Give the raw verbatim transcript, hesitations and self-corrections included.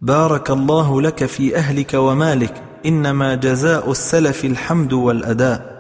بارك الله لك في أهلك ومالك، إنما جزاء السلف الحمد والأداء.